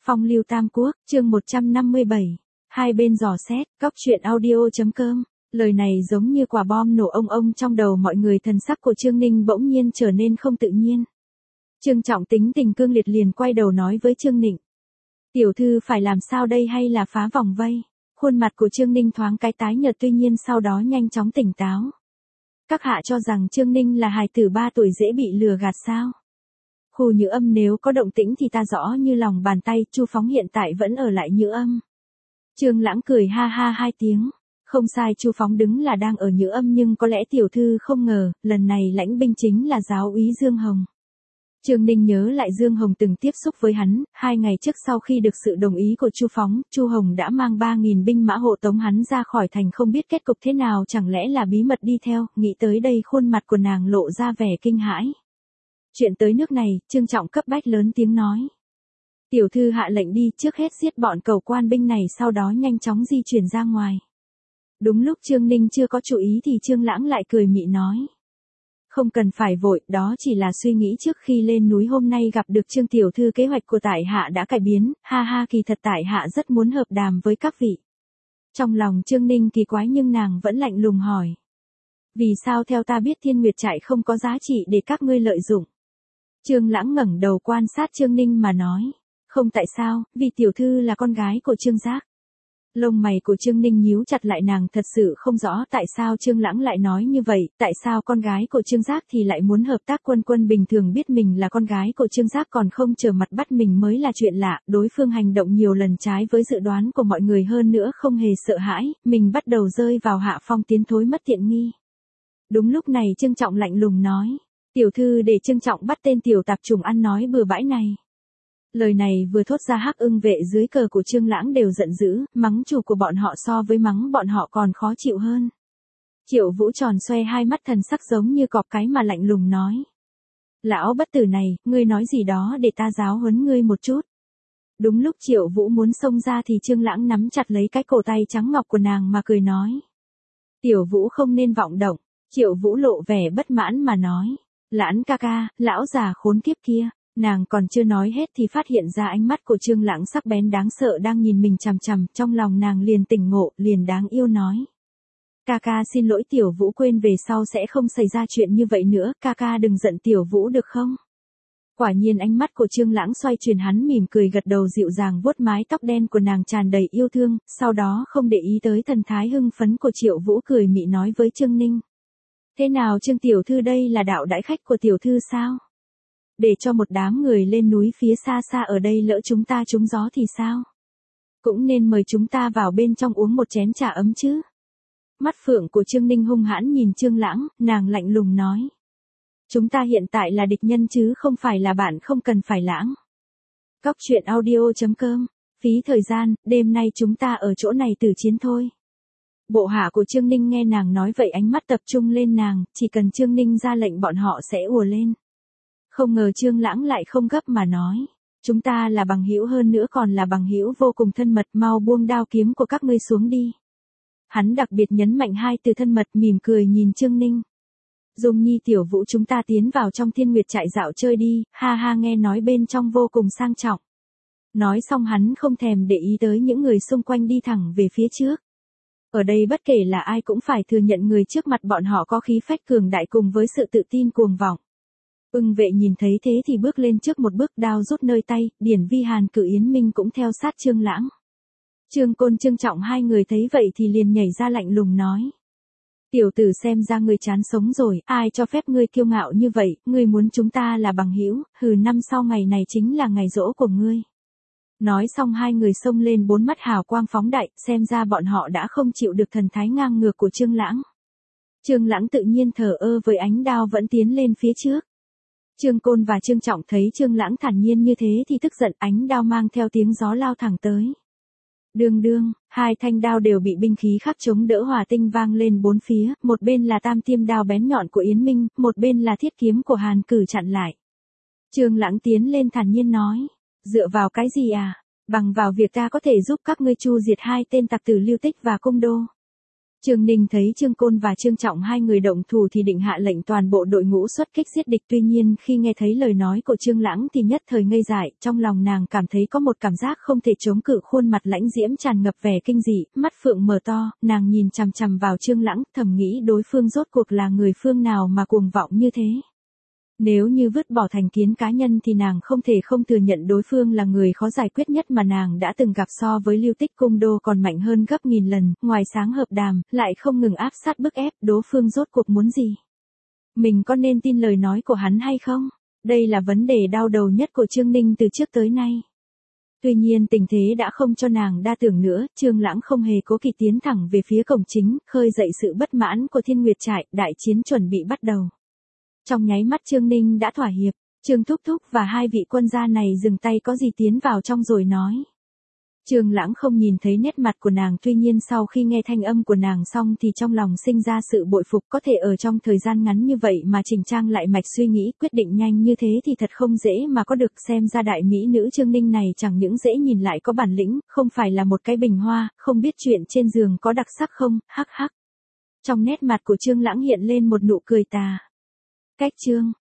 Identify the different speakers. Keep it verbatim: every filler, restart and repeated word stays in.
Speaker 1: Phong lưu Tam Quốc, chương một trăm năm mươi bảy. Hai bên dò xét, góc truyện audio.com. Lời này giống như quả bom nổ ông ông trong đầu mọi người, thần sắc của Trương Ninh bỗng nhiên trở nên không tự nhiên. Trương Trọng tính tình cương liệt liền quay đầu nói với Trương Nịnh. Tiểu thư phải làm sao đây, hay là phá vòng vây? Khuôn mặt của Trương Ninh thoáng cái tái nhợt, tuy nhiên sau đó nhanh chóng tỉnh táo. Các hạ cho rằng Trương Ninh là hài tử ba tuổi dễ bị lừa gạt sao? Khu Nhữ Âm nếu có động tĩnh thì ta rõ như lòng bàn tay, Chu Phóng hiện tại vẫn ở lại Nhữ Âm. Trương Lãng cười ha ha hai tiếng. Không sai, Chu Phóng đứng là đang ở Nhữ Âm, nhưng có lẽ tiểu thư không ngờ, lần này lãnh binh chính là giáo úy Dương Hồng. Trương Ninh nhớ lại Dương Hồng từng tiếp xúc với hắn, hai ngày trước sau khi được sự đồng ý của Chu Phóng, Chu Hồng đã mang ba nghìn binh mã hộ tống hắn ra khỏi thành, không biết kết cục thế nào, chẳng lẽ là bí mật đi theo. Nghĩ tới đây khuôn mặt của nàng lộ ra vẻ kinh hãi. Chuyện tới nước này, Trương Trọng cấp bách lớn tiếng nói. Tiểu thư hạ lệnh đi, trước hết giết bọn cầu quan binh này, sau đó nhanh chóng di chuyển ra ngoài. Đúng lúc Trương Ninh chưa có chú ý thì Trương Lãng lại cười mị nói. Không cần phải vội, đó chỉ là suy nghĩ trước khi lên núi hôm nay gặp được Trương tiểu thư, kế hoạch của tại hạ đã cải biến, ha ha, kỳ thật tại hạ rất muốn hợp đàm với các vị. Trong lòng Trương Ninh kỳ quái nhưng nàng vẫn lạnh lùng hỏi. Vì sao? Theo ta biết Thiên Nguyệt trại không có giá trị để các ngươi lợi dụng. Trương Lãng ngẩng đầu quan sát Trương Ninh mà nói. Không, tại sao? Vì tiểu thư là con gái của Trương Giác. Lông mày của Trương Ninh nhíu chặt lại, nàng thật sự không rõ tại sao Trương Lãng lại nói như vậy, tại sao con gái của Trương Giác thì lại muốn hợp tác. Quân Quân bình thường biết mình là con gái của Trương Giác còn không trở mặt bắt mình mới là chuyện lạ, đối phương hành động nhiều lần trái với dự đoán của mọi người, hơn nữa không hề sợ hãi, mình bắt đầu rơi vào hạ phong, tiến thối mất tiện nghi. Đúng lúc này Trương Trọng lạnh lùng nói, tiểu thư để Trương Trọng bắt tên tiểu tạp chủng ăn nói bừa bãi này. Lời này vừa thốt ra, Hắc Ưng vệ dưới cờ của Trương Lãng đều giận dữ, mắng chủ của bọn họ so với mắng bọn họ còn khó chịu hơn. Triệu Vũ tròn xoe hai mắt, thần sắc giống như cọp cái mà lạnh lùng nói. Lão bất tử này, ngươi nói gì đó để ta giáo huấn ngươi một chút. Đúng lúc Triệu Vũ muốn xông ra thì Trương Lãng nắm chặt lấy cái cổ tay trắng ngọc của nàng mà cười nói. Tiểu Vũ không nên vọng động. Triệu Vũ lộ vẻ bất mãn mà nói. Lãng ca ca, lão già khốn kiếp kia. Nàng còn chưa nói hết thì phát hiện ra ánh mắt của Trương Lãng sắc bén đáng sợ đang nhìn mình chằm chằm, trong lòng nàng liền tỉnh ngộ, liền đáng yêu nói. Ca ca xin lỗi, tiểu Vũ quên, về sau sẽ không xảy ra chuyện như vậy nữa, ca ca đừng giận tiểu Vũ được không? Quả nhiên ánh mắt của Trương Lãng xoay chuyển, hắn mỉm cười gật đầu dịu dàng vuốt mái tóc đen của nàng tràn đầy yêu thương, sau đó không để ý tới thần thái hưng phấn của Triệu Vũ, cười mị nói với Trương Ninh. Thế nào Trương tiểu thư, đây là đạo đãi khách của tiểu thư sao? Để cho một đám người lên núi phía xa xa ở đây lỡ chúng ta trúng gió thì sao? Cũng nên mời chúng ta vào bên trong uống một chén trà ấm chứ. Mắt phượng của Trương Ninh hung hãn nhìn Trương Lãng, nàng lạnh lùng nói. Chúng ta hiện tại là địch nhân chứ không phải là bạn, không cần phải lãng. Góc truyện audio.com. Phí thời gian, đêm nay chúng ta ở chỗ này tử chiến thôi. Bộ hạ của Trương Ninh nghe nàng nói vậy ánh mắt tập trung lên nàng, chỉ cần Trương Ninh ra lệnh bọn họ sẽ ùa lên. Không ngờ Trương Lãng lại không gấp mà nói. Chúng ta là bằng hữu, hơn nữa còn là bằng hữu vô cùng thân mật, mau buông đao kiếm của các ngươi xuống đi. Hắn đặc biệt nhấn mạnh hai từ thân mật, mỉm cười nhìn Trương Ninh. Dung Nhi tiểu Vũ, chúng ta tiến vào trong Thiên Nguyệt trại dạo chơi đi, ha ha, nghe nói bên trong vô cùng sang trọng. Nói xong hắn không thèm để ý tới những người xung quanh, đi thẳng về phía trước. Ở đây bất kể là ai cũng phải thừa nhận người trước mặt bọn họ có khí phách cường đại cùng với sự tự tin cuồng vọng. Ưng vệ nhìn thấy thế thì bước lên trước một bước, đao rút nơi tay, Điển Vi Hàn Cử Yến Minh cũng theo sát Trương Lãng. Trương Côn Trương Trọng hai người thấy vậy thì liền nhảy ra lạnh lùng nói. Tiểu tử, xem ra ngươi chán sống rồi, ai cho phép ngươi kiêu ngạo như vậy, ngươi muốn chúng ta là bằng hữu, hừ, năm sau ngày này chính là ngày giỗ của ngươi. Nói xong hai người xông lên, bốn mắt hào quang phóng đại, xem ra bọn họ đã không chịu được thần thái ngang ngược của Trương Lãng. Trương Lãng tự nhiên thờ ơ với ánh đao vẫn tiến lên phía trước. Trương Côn và Trương Trọng thấy Trương Lãng thản nhiên như thế thì tức giận, ánh đao mang theo tiếng gió lao thẳng tới. Đương đương, hai thanh đao đều bị binh khí khắc chống đỡ hỏa tinh vang lên bốn phía, một bên là tam tiêm đao bén nhọn của Yến Minh, một bên là thiết kiếm của Hàn Cử chặn lại. Trương Lãng tiến lên thản nhiên nói, dựa vào cái gì à? Bằng vào việc ta có thể giúp các ngươi chu diệt hai tên tặc tử Lưu Tích và Cung Đô. Trương Ninh thấy Trương Côn và Trương Trọng hai người động thủ thì định hạ lệnh toàn bộ đội ngũ xuất kích giết địch, tuy nhiên khi nghe thấy lời nói của Trương Lãng thì nhất thời ngây dại, trong lòng nàng cảm thấy có một cảm giác không thể chống cự, khuôn mặt lãnh diễm tràn ngập vẻ kinh dị, mắt phượng mở to, nàng nhìn chằm chằm vào Trương Lãng, thầm nghĩ đối phương rốt cuộc là người phương nào mà cuồng vọng như thế. Nếu như vứt bỏ thành kiến cá nhân thì nàng không thể không thừa nhận đối phương là người khó giải quyết nhất mà nàng đã từng gặp, so với Lưu Tích Cung Đô còn mạnh hơn gấp nghìn lần, ngoài sáng hợp đàm, lại không ngừng áp sát bức ép, đối phương rốt cuộc muốn gì? Mình có nên tin lời nói của hắn hay không? Đây là vấn đề đau đầu nhất của Trương Ninh từ trước tới nay. Tuy nhiên tình thế đã không cho nàng đa tưởng nữa, Trương Lãng không hề cố kỵ tiến thẳng về phía cổng chính, khơi dậy sự bất mãn của Thiên Nguyệt trại, đại chiến chuẩn bị bắt đầu. Trong nháy mắt Trương Ninh đã thỏa hiệp, Trương Thúc Thúc và hai vị quân gia này dừng tay có gì tiến vào trong rồi nói. Trương Lãng không nhìn thấy nét mặt của nàng, tuy nhiên sau khi nghe thanh âm của nàng xong thì trong lòng sinh ra sự bội phục, có thể ở trong thời gian ngắn như vậy mà chỉnh trang lại mạch suy nghĩ, quyết định nhanh như thế thì thật không dễ mà có được, xem ra đại mỹ nữ Trương Ninh này chẳng những dễ nhìn lại có bản lĩnh, không phải là một cái bình hoa, không biết chuyện trên giường có đặc sắc không, hắc hắc. Trong nét mặt của Trương Lãng hiện lên một nụ cười tà. Cách Trương